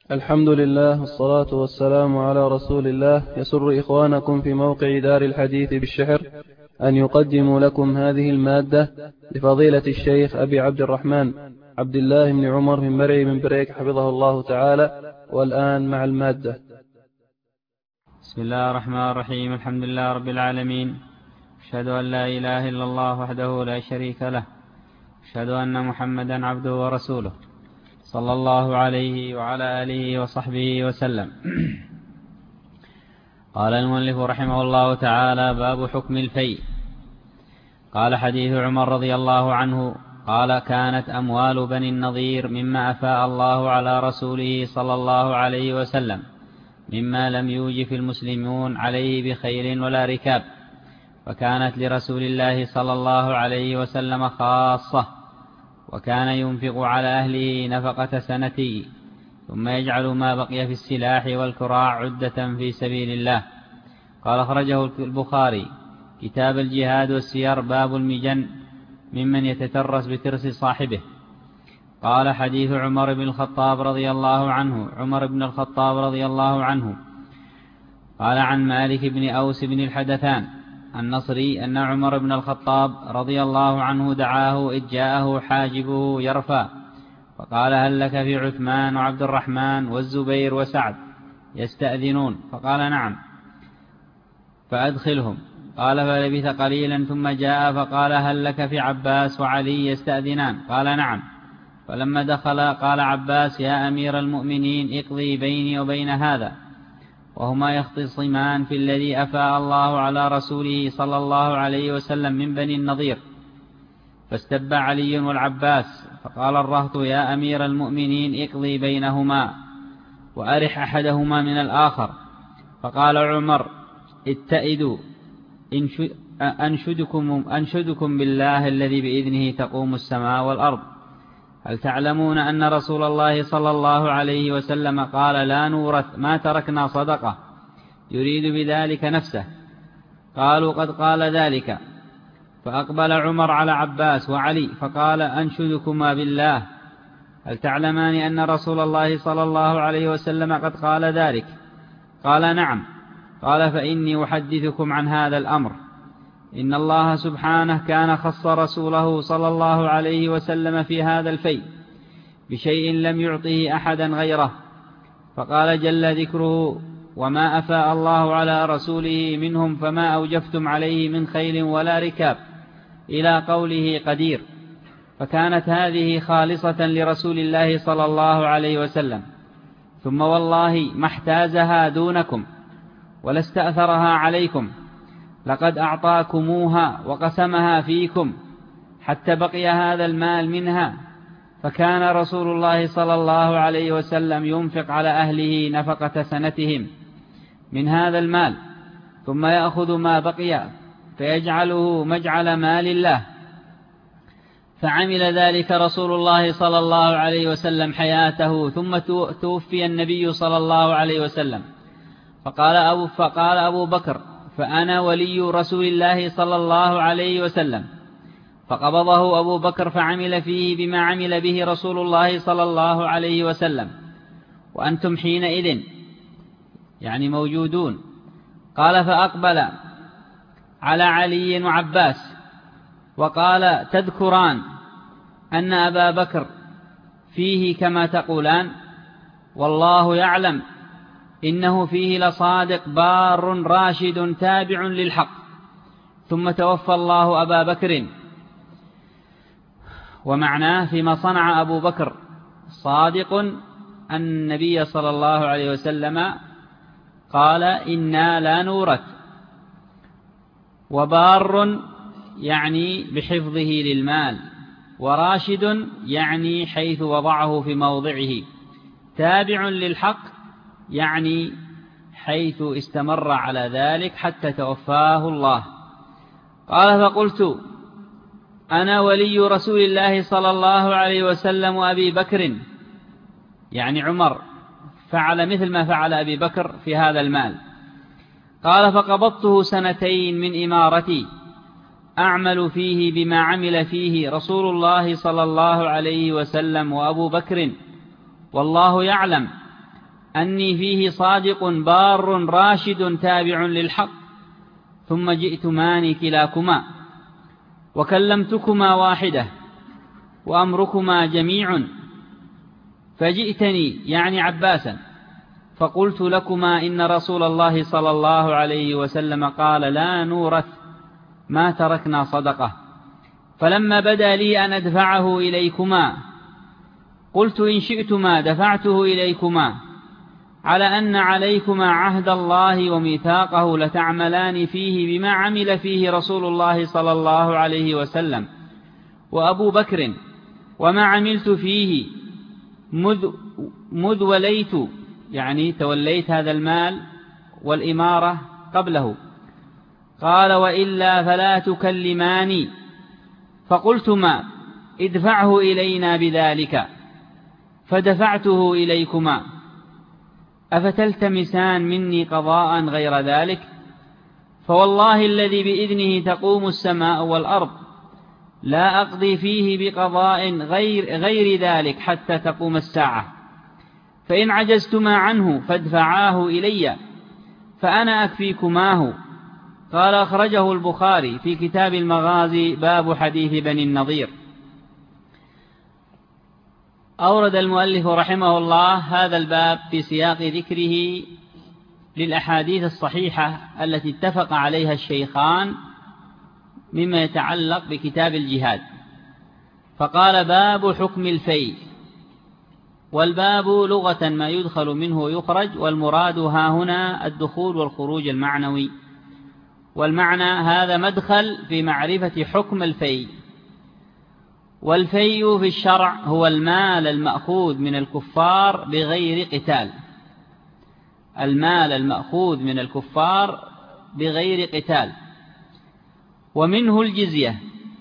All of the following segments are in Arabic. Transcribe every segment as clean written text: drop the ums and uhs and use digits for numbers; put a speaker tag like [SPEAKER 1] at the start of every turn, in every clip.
[SPEAKER 1] الحمد لله والصلاة والسلام على رسول الله. يسر إخوانكم في موقع دار الحديث بالشحر أن يقدموا لكم هذه المادة لفضيلة الشيخ أبي عبد الرحمن عبد الله بن عمر من مرعي من بريك حفظه الله تعالى. والآن مع المادة.
[SPEAKER 2] بسم الله الرحمن الرحيم. الحمد لله رب العالمين، أشهد أن لا إله إلا الله وحده لا شريك له، أشهد أن محمدا عبده ورسوله، صلى الله عليه وعلى آله وصحبه وسلم. قال المؤلف رحمه الله تعالى: باب حكم الفيء. قال: حديث عمر رضي الله عنه قال: كانت أموال بني النضير مما أفاء الله على رسوله صلى الله عليه وسلم، مما لم يوجف المسلمون عليه بخيل ولا ركاب، فكانت لرسول الله صلى الله عليه وسلم خاصة، وكان ينفق على أهله نفقة سنته، ثم يجعل ما بقي في السلاح والكراع عدة في سبيل الله. قال: أخرجه البخاري كتاب الجهاد والسير، باب المجن ممن يتترس بترس صاحبه. قال: حديث عمر بن الخطاب رضي الله عنه. عمر بن الخطاب رضي الله عنه قال عن مالك بن أوس بن الحدثان النصري أن عمر بن الخطاب رضي الله عنه دعاه إذ جاءه حاجبه يرفع، فقال: هل لك في عثمان وعبد الرحمن والزبير وسعد يستأذنون؟ فقال: نعم، فأدخلهم. قال: فلبث قليلا ثم جاء فقال: هل لك في عباس وعلي يستأذنان؟ قال: نعم. فلما دخل قال عباس: يا أمير المؤمنين، اقضي بيني وبين هذا، وهما يختصمان في الذي أفاء الله على رسوله صلى الله عليه وسلم من بني النضير. فاستب علي والعباس، فقال الرهط: يا أمير المؤمنين، اقضي بينهما وأرح أحدهما من الآخر. فقال عمر: اتئدوا، أنشدكم بالله الذي بإذنه تقوم السماء والأرض، هل تعلمون أن رسول الله صلى الله عليه وسلم قال: لا نورث ما تركنا صدقة، يريد بذلك نفسه؟ قالوا: قد قال ذلك. فأقبل عمر على عباس وعلي فقال: أنشدكما بالله، هل تعلمان أن رسول الله صلى الله عليه وسلم قد قال ذلك؟ قال: نعم. قال: فإني أحدثكم عن هذا الأمر. إن الله سبحانه كان خص رسوله صلى الله عليه وسلم في هذا الفيء بشيء لم يعطه أحدا غيره، فقال جل ذكره: وما أفاء الله على رسوله منهم فما أوجفتم عليه من خيل ولا ركاب، إلى قوله قدير. فكانت هذه خالصة لرسول الله صلى الله عليه وسلم، ثم والله ما احتازها دونكم ولا استأثرها عليكم، لقد أعطاكموها وقسمها فيكم حتى بقي هذا المال منها. فكان رسول الله صلى الله عليه وسلم ينفق على أهله نفقة سنتهم من هذا المال، ثم يأخذ ما بقي فيجعله مجعل مال الله. فعمل ذلك رسول الله صلى الله عليه وسلم حياته، ثم توفي النبي صلى الله عليه وسلم. فقال أبو بكر: فأنا ولي رسول الله صلى الله عليه وسلم. فقبضه أبو بكر فعمل فيه بما عمل به رسول الله صلى الله عليه وسلم، وأنتم حينئذ يعني موجودون. قال: فأقبل على علي وعباس وقال: تذكران أن أبا بكر فيه كما تقولان؟ والله يعلم إنه فيه لصادق بار راشد تابع للحق. ثم توفى الله أبا بكر. ومعناه فيما صنع أبو بكر صادق أن النبي صلى الله عليه وسلم قال: إنا لا نورث. وبار يعني بحفظه للمال، وراشد يعني حيث وضعه في موضعه، تابع للحق يعني حيث استمر على ذلك حتى توفاه الله. قال: فقلت: أنا ولي رسول الله صلى الله عليه وسلم وأبي بكر، يعني عمر فعل مثل ما فعل أبي بكر في هذا المال. قال: فقبضته سنتين من إمارتي أعمل فيه بما عمل فيه رسول الله صلى الله عليه وسلم وأبو بكر، والله يعلم أني فيه صادق بار راشد تابع للحق، ثم جئتماني كلاكما وكلمتكما واحدة وأمركما جميع، فجئتني يعني عباسا فقلت لكما إن رسول الله صلى الله عليه وسلم قال لا نورث ما تركنا صدقة، فلما بدا لي أن أدفعه إليكما قلت إن شئتما دفعته إليكما، على أن عليكما عهد الله وميثاقه لتعملان فيه بما عمل فيه رسول الله صلى الله عليه وسلم وأبو بكر، وما عملت فيه مذ وليت، يعني توليت هذا المال والإمارة قبله. قال وإلا فلا تكلماني، فقلتما ادفعه إلينا بذلك، فدفعته إليكما، أفتلتمسان مني قضاء غير ذلك؟ فوالله الذي بإذنه تقوم السماء والأرض لا أقضي فيه بقضاء غير ذلك حتى تقوم الساعة، فإن عجزتما عنه فادفعاه إلي فأنا أكفيكماه. قال أخرجه البخاري في كتاب المغازي باب حديث بني النضير. أورد المؤلف رحمه الله هذا الباب في سياق ذكره للأحاديث الصحيحة التي اتفق عليها الشيخان مما يتعلق بكتاب الجهاد، فقال باب حكم الفيء. والباب لغة ما يدخل منه ويخرج، والمراد ها هنا الدخول والخروج المعنوي، والمعنى هذا مدخل في معرفة حكم الفيء. والفيء في الشرع هو المال المأخوذ من الكفار بغير قتال، المال المأخوذ من الكفار بغير قتال، ومنه الجزية.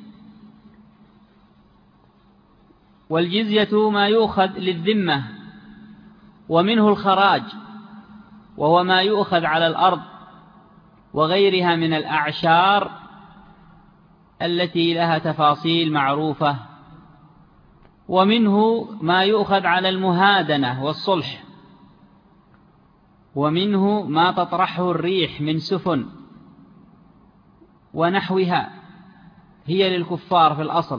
[SPEAKER 2] والجزية ما يؤخذ للذمة، ومنه الخراج وهو ما يؤخذ على الأرض وغيرها من الأعشار التي لها تفاصيل معروفة، ومنه ما يؤخذ على المهادنة والصلح، ومنه ما تطرحه الريح من سفن ونحوها هي للكفار في الأصل،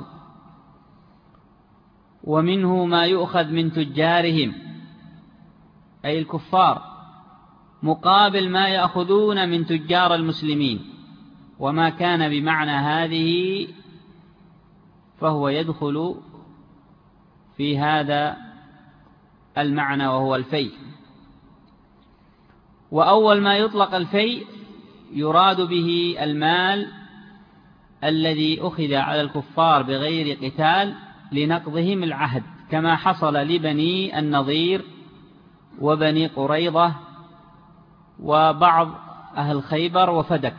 [SPEAKER 2] ومنه ما يؤخذ من تجارهم أي الكفار مقابل ما يأخذون من تجار المسلمين، وما كان بمعنى هذه فهو يدخل في هذا المعنى وهو الفيء. وأول ما يطلق الفيء يراد به المال الذي أخذ على الكفار بغير قتال لنقضهم العهد، كما حصل لبني النضير وبني قريظة وبعض أهل خيبر وفدك.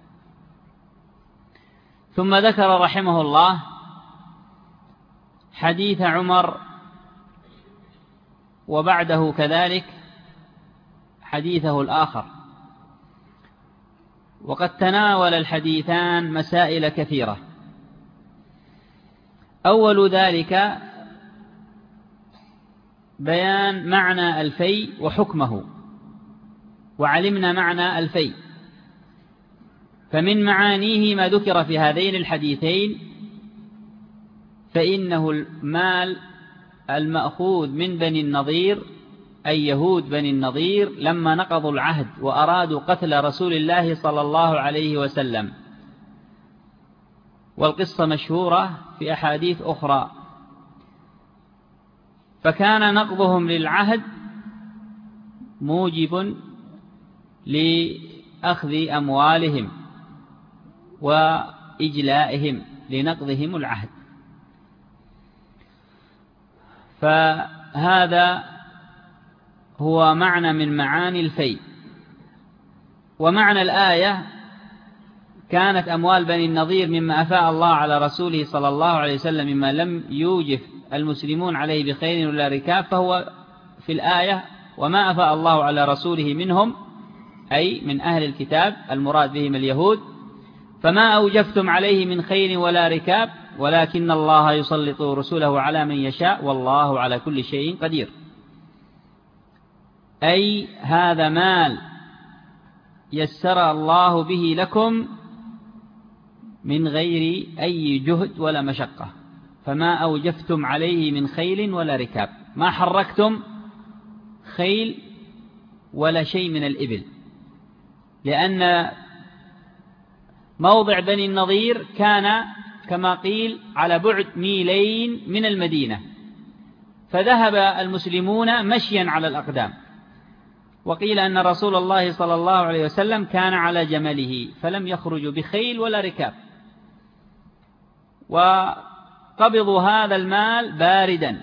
[SPEAKER 2] ثم ذكر رحمه الله حديث عمر، وبعده كذلك حديثه الآخر، وقد تناول الحديثان مسائل كثيرة. أول ذلك بيان معنى الفيء وحكمه، وعلمنا معنى الفيء، فمن معانيه ما ذكر في هذين الحديثين، فإنه المال المأخوذ من بني النضير أي يهود بني النضير لما نقضوا العهد وأرادوا قتل رسول الله صلى الله عليه وسلم، والقصة مشهورة في أحاديث أخرى. فكان نقضهم للعهد موجب لأخذ أموالهم وإجلائهم لنقضهم العهد، فهذا هو معنى من معاني الفيء. ومعنى الآية كانت أموال بني النضير مما أفاء الله على رسوله صلى الله عليه وسلم مما لم يوجف المسلمون عليه بخير ولا ركاب، فهو في الآية وما أفاء الله على رسوله منهم أي من أهل الكتاب المراد بهم اليهود، فما أوجفتم عليه من خير ولا ركاب ولكن الله يسلط رسوله على من يشاء والله على كل شيء قدير. أي هذا مال يسر الله به لكم من غير أي جهد ولا مشقة، فما أوجفتم عليه من خيل ولا ركاب، ما حركتم خيل ولا شيء من الإبل، لأن موضع بني النضير كان كما قيل على بعد 2 ميل من المدينة، فذهب المسلمون مشيا على الأقدام. وقيل أن رسول الله صلى الله عليه وسلم كان على جمله فلم يخرجوا بخيل ولا ركاب، وقبضوا هذا المال باردا،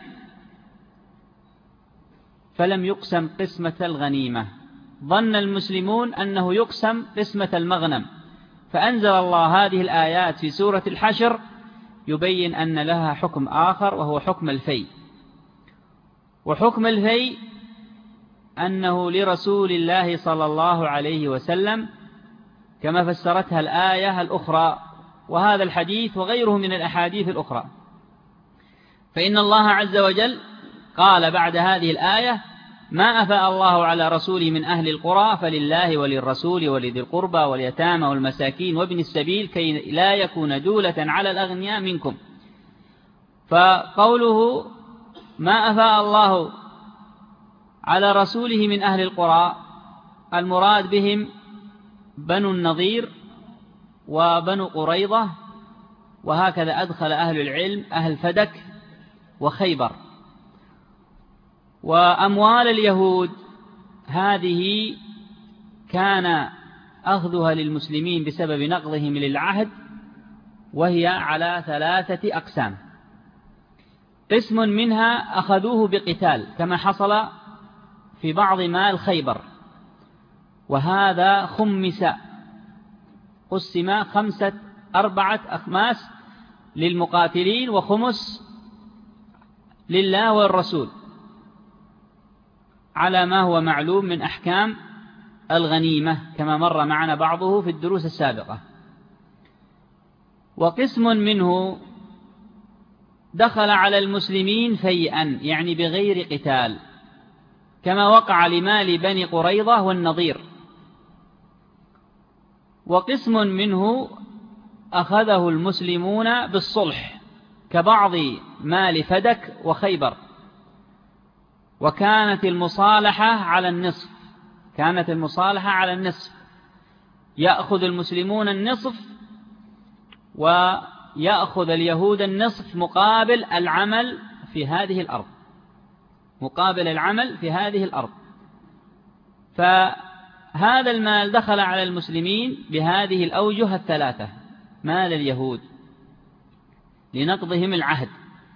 [SPEAKER 2] فلم يقسم قسمة الغنيمة، ظن المسلمون أنه يقسم قسمة المغنم، فأنزل الله هذه الآيات في سورة الحشر يبين أن لها حكم آخر وهو حكم الفيء. وحكم الفيء أنه لرسول الله صلى الله عليه وسلم كما فسرتها الآية الأخرى وهذا الحديث وغيره من الأحاديث الأخرى. فإن الله عز وجل قال بعد هذه الآية: ما أفاء الله على رسوله من أهل القرى فلله وللرسول ولذي القربى واليتامى والمساكين وابن السبيل كي لا يكون دولة على الأغنياء منكم. فقوله ما أفاء الله على رسوله من أهل القرى المراد بهم بنو النضير وبنو قريظة، وهكذا أدخل أهل العلم أهل فدك وخيبر. وأموال اليهود هذه كان أخذها للمسلمين بسبب نقضهم للعهد، وهي على 3 أقسام. قسم منها أخذوه بقتال كما حصل في بعض مال خيبر، وهذا خمس، قسم 4 أخماس للمقاتلين وخمس لله والرسول، على ما هو معلوم من أحكام الغنيمة كما مر معنا بعضه في الدروس السابقة. وقسم منه دخل على المسلمين فيئا، يعني بغير قتال، كما وقع لمال بني قريظة والنضير. وقسم منه أخذه المسلمون بالصلح كبعض مال فدك وخيبر، وكانت المصالحة على النصف، يأخذ المسلمون النصف ويأخذ اليهود النصف مقابل العمل في هذه الأرض. فهذا المال دخل على المسلمين بهذه الأوجه 3، مال اليهود لنقضهم العهد.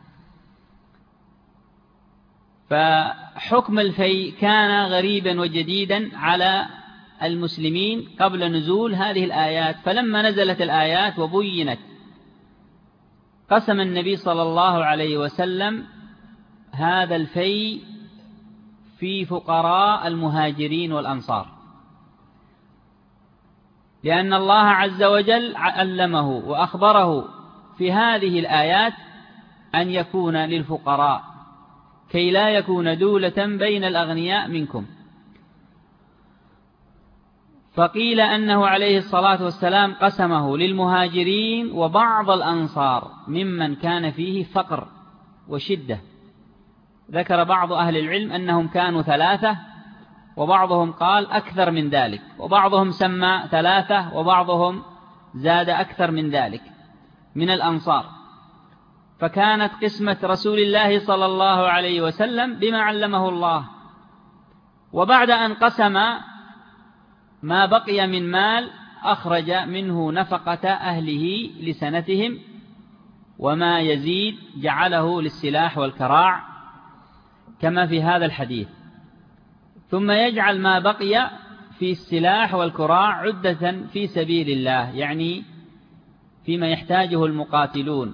[SPEAKER 2] فحكم الفيء كان غريبا وجديدا على المسلمين قبل نزول هذه الآيات، فلما نزلت الآيات وبينت قسم النبي صلى الله عليه وسلم هذا الفيء في فقراء المهاجرين والأنصار، لأن الله عز وجل علمه وأخبره في هذه الآيات أن يكون للفقراء كي لا يكون دولة بين الأغنياء منكم. فقيل أنه عليه الصلاة والسلام قسمه للمهاجرين وبعض الأنصار ممن كان فيه فقر وشدة. ذكر بعض أهل العلم أنهم كانوا 3، وبعضهم قال أكثر من ذلك، وبعضهم سمى 3، وبعضهم زاد أكثر من ذلك من الأنصار. فكانت قسمة رسول الله صلى الله عليه وسلم بما علمه الله. وبعد أن قسم ما بقي من مال أخرج منه نفقة أهله لسنتهم، وما يزيد جعله للسلاح والكراع كما في هذا الحديث، ثم يجعل ما بقي في السلاح والكراع عدة في سبيل الله، يعني فيما يحتاجه المقاتلون.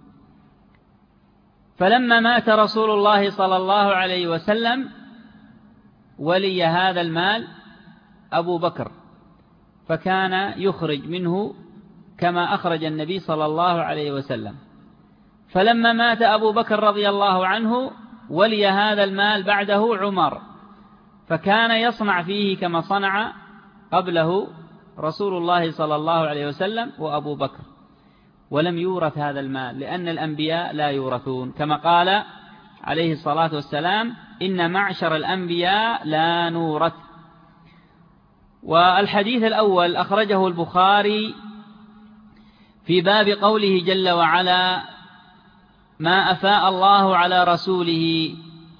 [SPEAKER 2] فلما مات رسول الله صلى الله عليه وسلم ولي هذا المال أبو بكر، فكان يخرج منه كما أخرج النبي صلى الله عليه وسلم. فلما مات أبو بكر رضي الله عنه ولي هذا المال بعده عمر، فكان يصنع فيه كما صنع قبله رسول الله صلى الله عليه وسلم وأبو بكر، ولم يورث هذا المال، لأن الأنبياء لا يورثون، كما قال عليه الصلاة والسلام: إن معشر الأنبياء لا نورث. والحديث الأول أخرجه البخاري في باب قوله جل وعلا: ما أفاء الله على رسوله،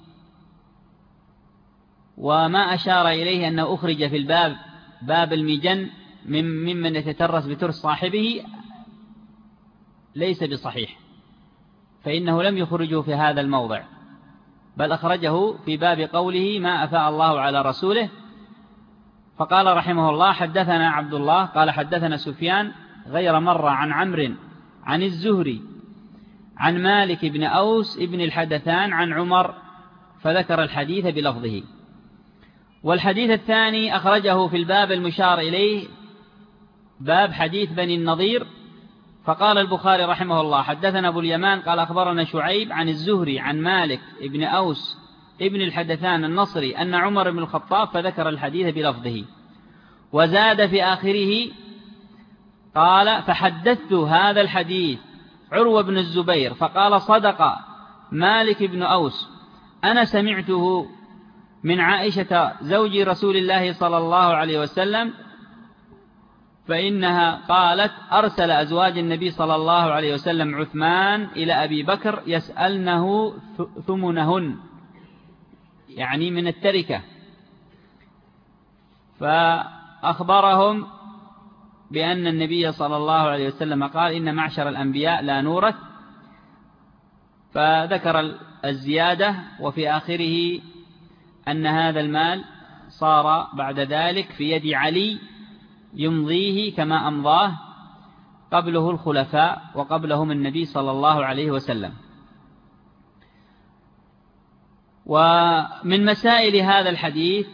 [SPEAKER 2] وما أشار إليه أنه أخرج في الباب باب المجن ممن يتترس بترس صاحبه ليس بصحيح، فإنه لم يخرجه في هذا الموضع، بل أخرجه في باب قوله ما أفاء الله على رسوله. فقال رحمه الله: حدثنا عبد الله قال حدثنا سفيان غير مرة عن عمرو عن الزهري عن مالك بن أوس ابن الحدثان عن عمر، فذكر الحديث بلفظه. والحديث الثاني أخرجه في الباب المشار إليه، باب حديث بني النضير، فقال البخاري رحمه الله: حدثنا أبو اليمان قال أخبرنا شعيب عن الزهري عن مالك ابن أوس ابن الحدثان النصري أن عمر بن الخطاب، فذكر الحديث بلفظه. وزاد في آخره قال: فحدثت هذا الحديث عروة بن الزبير فقال: صدق مالك بن أوس، أنا سمعته من عائشة زوج رسول الله صلى الله عليه وسلم، فإنها قالت: أرسل أزواج النبي صلى الله عليه وسلم عثمان إلى أبي بكر يسألنه ثمنهن، يعني من التركة، فأخبرهم بأن النبي صلى الله عليه وسلم قال: إن معشر الأنبياء لا نورث، فذكر الزيادة. وفي آخره أن هذا المال صار بعد ذلك في يد علي يمضيه كما أمضاه قبله الخلفاء وقبلهم النبي صلى الله عليه وسلم. ومن مسائل هذا الحديث،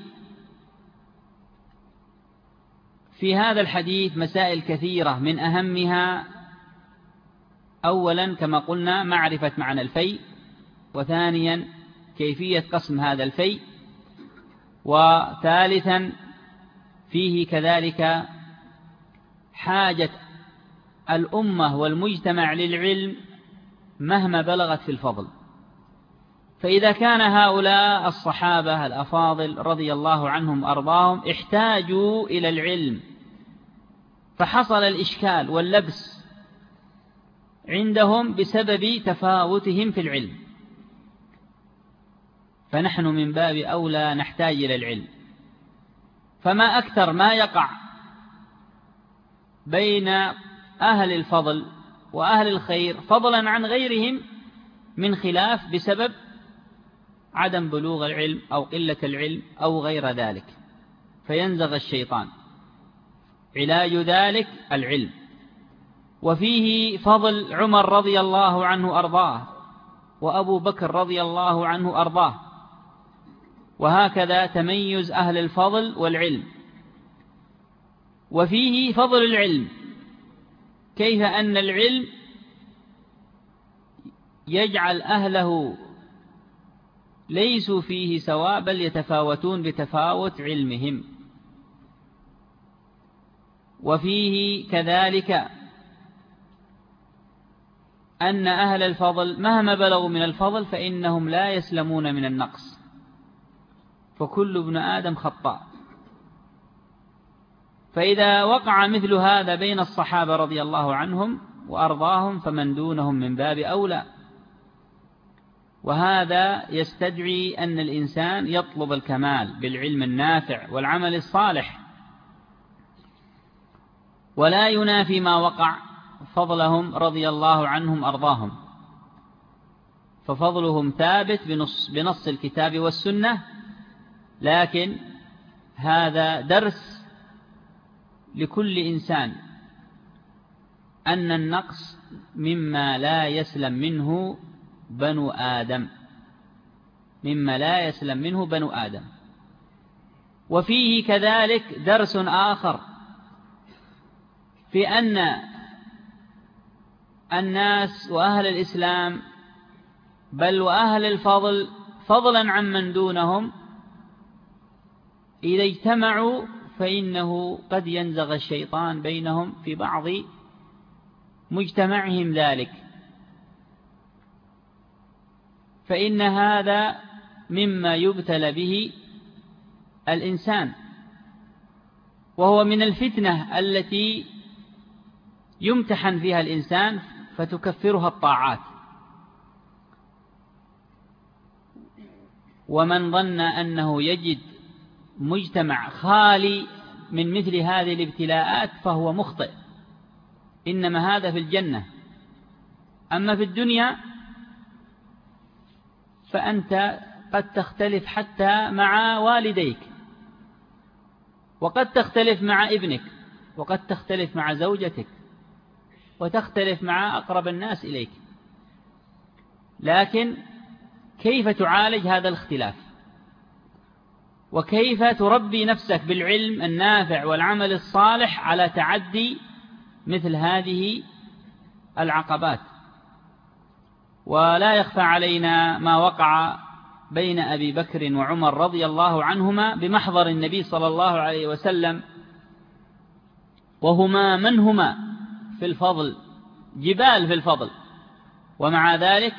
[SPEAKER 2] في هذا الحديث مسائل كثيرة، من أهمها أولا كما قلنا معرفة معنى الفيء، وثانيا كيفية قسم هذا الفيء، وثالثا فيه كذلك حاجة الأمة والمجتمع للعلم مهما بلغت في الفضل. فإذا كان هؤلاء الصحابة الأفاضل رضي الله عنهم أرضاهم احتاجوا إلى العلم، فحصل الإشكال واللبس عندهم بسبب تفاوتهم في العلم، فنحن من باب أولى نحتاج إلى العلم. فما أكثر ما يقع بين أهل الفضل وأهل الخير فضلا عن غيرهم من خلاف بسبب عدم بلوغ العلم أو قلة العلم أو غير ذلك، فينزغ الشيطان. علاج ذلك العلم. وفيه فضل عمر رضي الله عنه أرضاه، وأبو بكر رضي الله عنه أرضاه، وهكذا تميز أهل الفضل والعلم. وفيه فضل العلم، كيف أن العلم يجعل أهله ليسوا فيه سواء، بل يتفاوتون بتفاوت علمهم. وفيه كذلك أن أهل الفضل مهما بلغوا من الفضل فإنهم لا يسلمون من النقص، فكل ابن آدم خطاء. فإذا وقع مثل هذا بين الصحابة رضي الله عنهم وأرضاهم فمن دونهم من باب أولى. وهذا يستدعي أن الإنسان يطلب الكمال بالعلم النافع والعمل الصالح، ولا ينافي ما وقع فضلهم رضي الله عنهم أرضاهم، ففضلهم ثابت بنص الكتاب والسنة. لكن هذا درس لكل إنسان أن النقص مما لا يسلم منه بنو آدم، مما لا يسلم منه بنو آدم. وفيه كذلك درس آخر في أن الناس وأهل الإسلام بل وأهل الفضل فضلا عن من دونهم إذا اجتمعوا فإنه قد ينزغ الشيطان بينهم في بعض مجتمعهم ذلك، فإن هذا مما يبتلى به الإنسان، وهو من الفتنة التي يمتحن فيها الإنسان فتكفرها الطاعات. ومن ظن أنه يجد مجتمع خالي من مثل هذه الابتلاءات فهو مخطئ، إنما هذا في الجنة. أما في الدنيا فأنت قد تختلف حتى مع والديك، وقد تختلف مع ابنك، وقد تختلف مع زوجتك، وتختلف مع أقرب الناس إليك. لكن كيف تعالج هذا الاختلاف؟ وكيف تربي نفسك بالعلم النافع والعمل الصالح على تعدي مثل هذه العقبات؟ ولا يخفى علينا ما وقع بين أبي بكر وعمر رضي الله عنهما بمحضر النبي صلى الله عليه وسلم، وهما من هما في الفضل، جبال في الفضل، ومع ذلك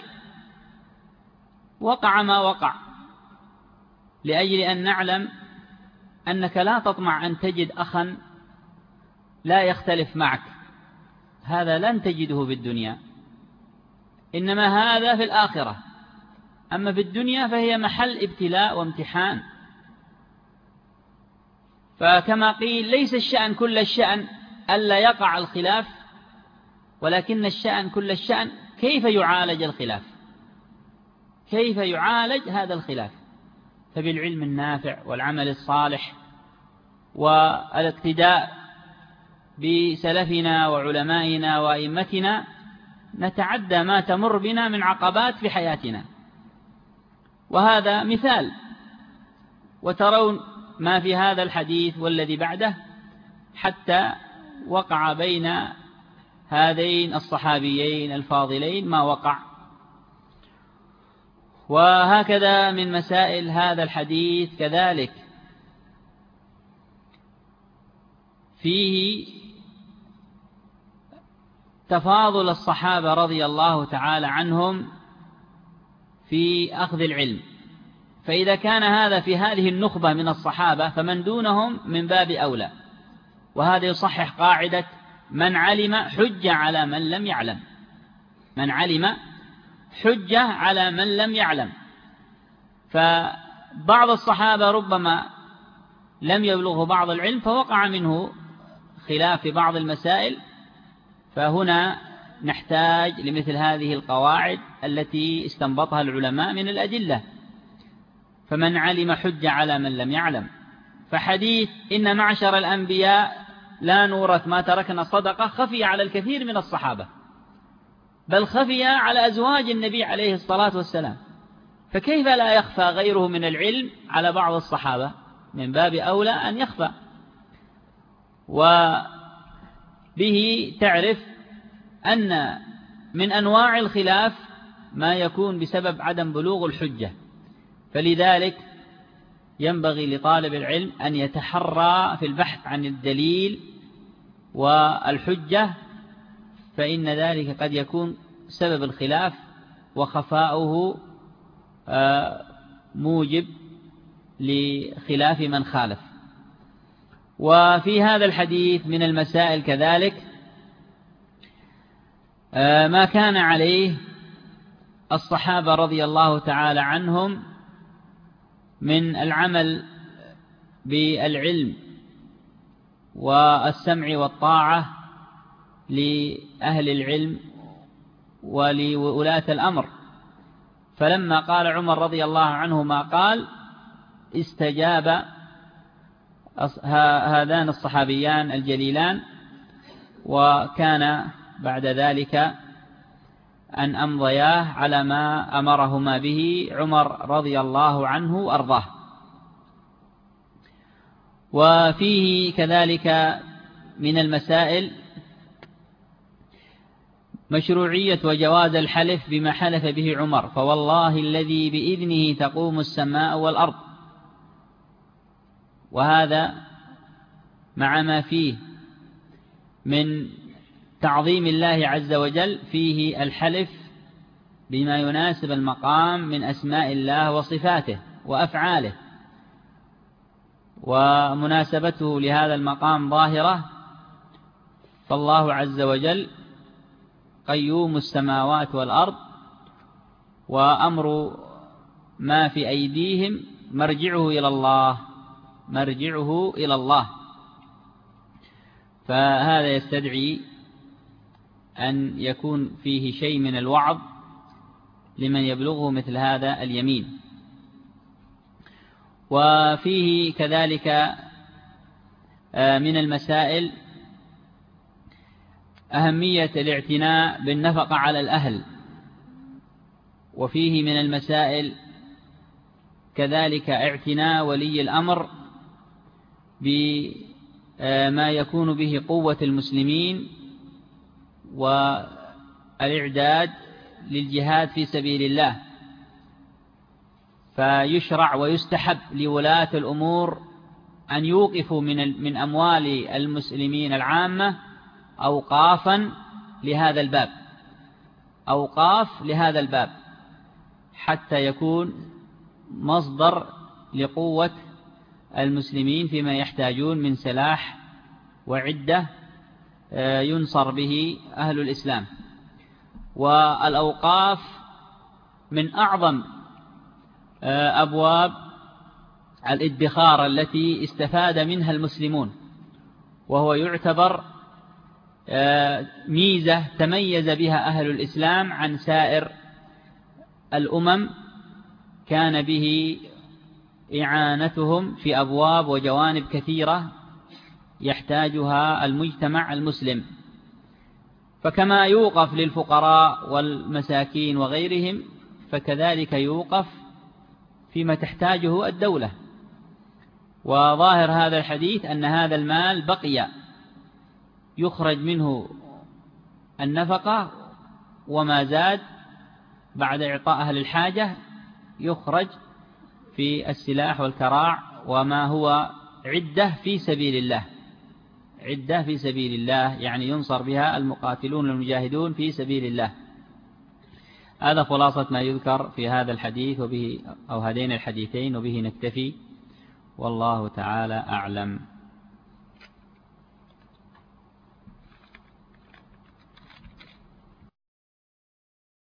[SPEAKER 2] وقع ما وقع، لأجل أن نعلم أنك لا تطمع أن تجد أخا لا يختلف معك، هذا لن تجده في الدنيا، إنما هذا في الآخرة. أما في الدنيا فهي محل ابتلاء وامتحان. فكما قيل ليس الشأن كل الشأن ألا يقع الخلاف، ولكن الشأن كل الشأن كيف يعالج الخلاف، كيف يعالج هذا الخلاف. فبالعلم النافع والعمل الصالح والاقتداء بسلفنا وعلمائنا وأئمتنا نتعدى ما تمر بنا من عقبات في حياتنا. وهذا مثال، وترون ما في هذا الحديث والذي بعده حتى وقع بين هذين الصحابيين الفاضلين ما وقع. وهكذا من مسائل هذا الحديث كذلك فيه تفاضل الصحابة رضي الله تعالى عنهم في أخذ العلم. فإذا كان هذا في هذه النخبة من الصحابة فمن دونهم من باب أولى. وهذا يصحح قاعدة من علم حجة على من لم يعلم، من علم حجة على من لم يعلم. فبعض الصحابة ربما لم يبلغه بعض العلم فوقع منه خلاف في بعض المسائل، فهنا نحتاج لمثل هذه القواعد التي استنبطها العلماء من الأدلة. فمن علم حجة على من لم يعلم. فحديث إن معشر الأنبياء لا نورث ما تركنا صدقة خفي على الكثير من الصحابة، بل خفي على أزواج النبي عليه الصلاة والسلام، فكيف لا يخفى غيره من العلم على بعض الصحابة؟ من باب أولى أن يخفى. وبه تعرف أن من أنواع الخلاف ما يكون بسبب عدم بلوغ الحجة. فلذلك ينبغي لطالب العلم أن يتحرى في البحث عن الدليل والحجة، فإن ذلك قد يكون سبب الخلاف، وخفاؤه موجب لخلاف من خالف. وفي هذا الحديث من المسائل كذلك ما كان عليه الصحابة رضي الله تعالى عنهم من العمل بالعلم والسمع والطاعة لأهل العلم ولولاة الأمر. فلما قال عمر رضي الله عنه ما قال استجاب هذان الصحابيان الجليلان، وكان بعد ذلك أن أمضياه على ما أمرهما به عمر رضي الله عنه وأرضاه. وفيه كذلك من المسائل مشروعية وجواز الحلف بما حلف به عمر، فوالله الذي بإذنه تقوم السماء والأرض. وهذا مع ما فيه من تعظيم الله عز وجل فيه الحلف بما يناسب المقام من أسماء الله وصفاته وأفعاله، ومناسبته لهذا المقام ظاهرة. فالله عز وجل قيوم السماوات والأرض، وأمر ما في أيديهم مرجعه إلى الله. فهذا يستدعي أن يكون فيه شيء من الوعظ لمن يبلغه مثل هذا اليمين. وفيه كذلك من المسائل أهمية الاعتناء بالنفقة على الأهل، وفيه من المسائل كذلك اعتناء ولي الأمر بما يكون به قوة المسلمين والإعداد للجهاد في سبيل الله. فيشرع ويستحب لولاة الأمور أن يوقفوا من أموال المسلمين العامة أوقافا لهذا الباب حتى يكون مصدر لقوة المسلمين فيما يحتاجون من سلاح وعدة ينصر به أهل الإسلام. والأوقاف من أعظم أبواب الادخار التي استفاد منها المسلمون، وهو يعتبر ميزة تميز بها أهل الإسلام عن سائر الأمم، كان به إعانتهم في أبواب وجوانب كثيرة يحتاجها المجتمع المسلم. فكما يوقف للفقراء والمساكين وغيرهم، فكذلك يوقف فيما تحتاجه الدولة. وظاهر هذا الحديث أن هذا المال بقي يخرج منه النفقة، وما زاد بعد إعطاء أهل الحاجة يخرج في السلاح والكراع وما هو عدة في سبيل الله، يعني ينصر بها المقاتلون المجاهدون في سبيل الله. هذا خلاصة ما يذكر في هذا الحديث، وبه أو هذين الحديثين، وبه نكتفي، والله تعالى أعلم.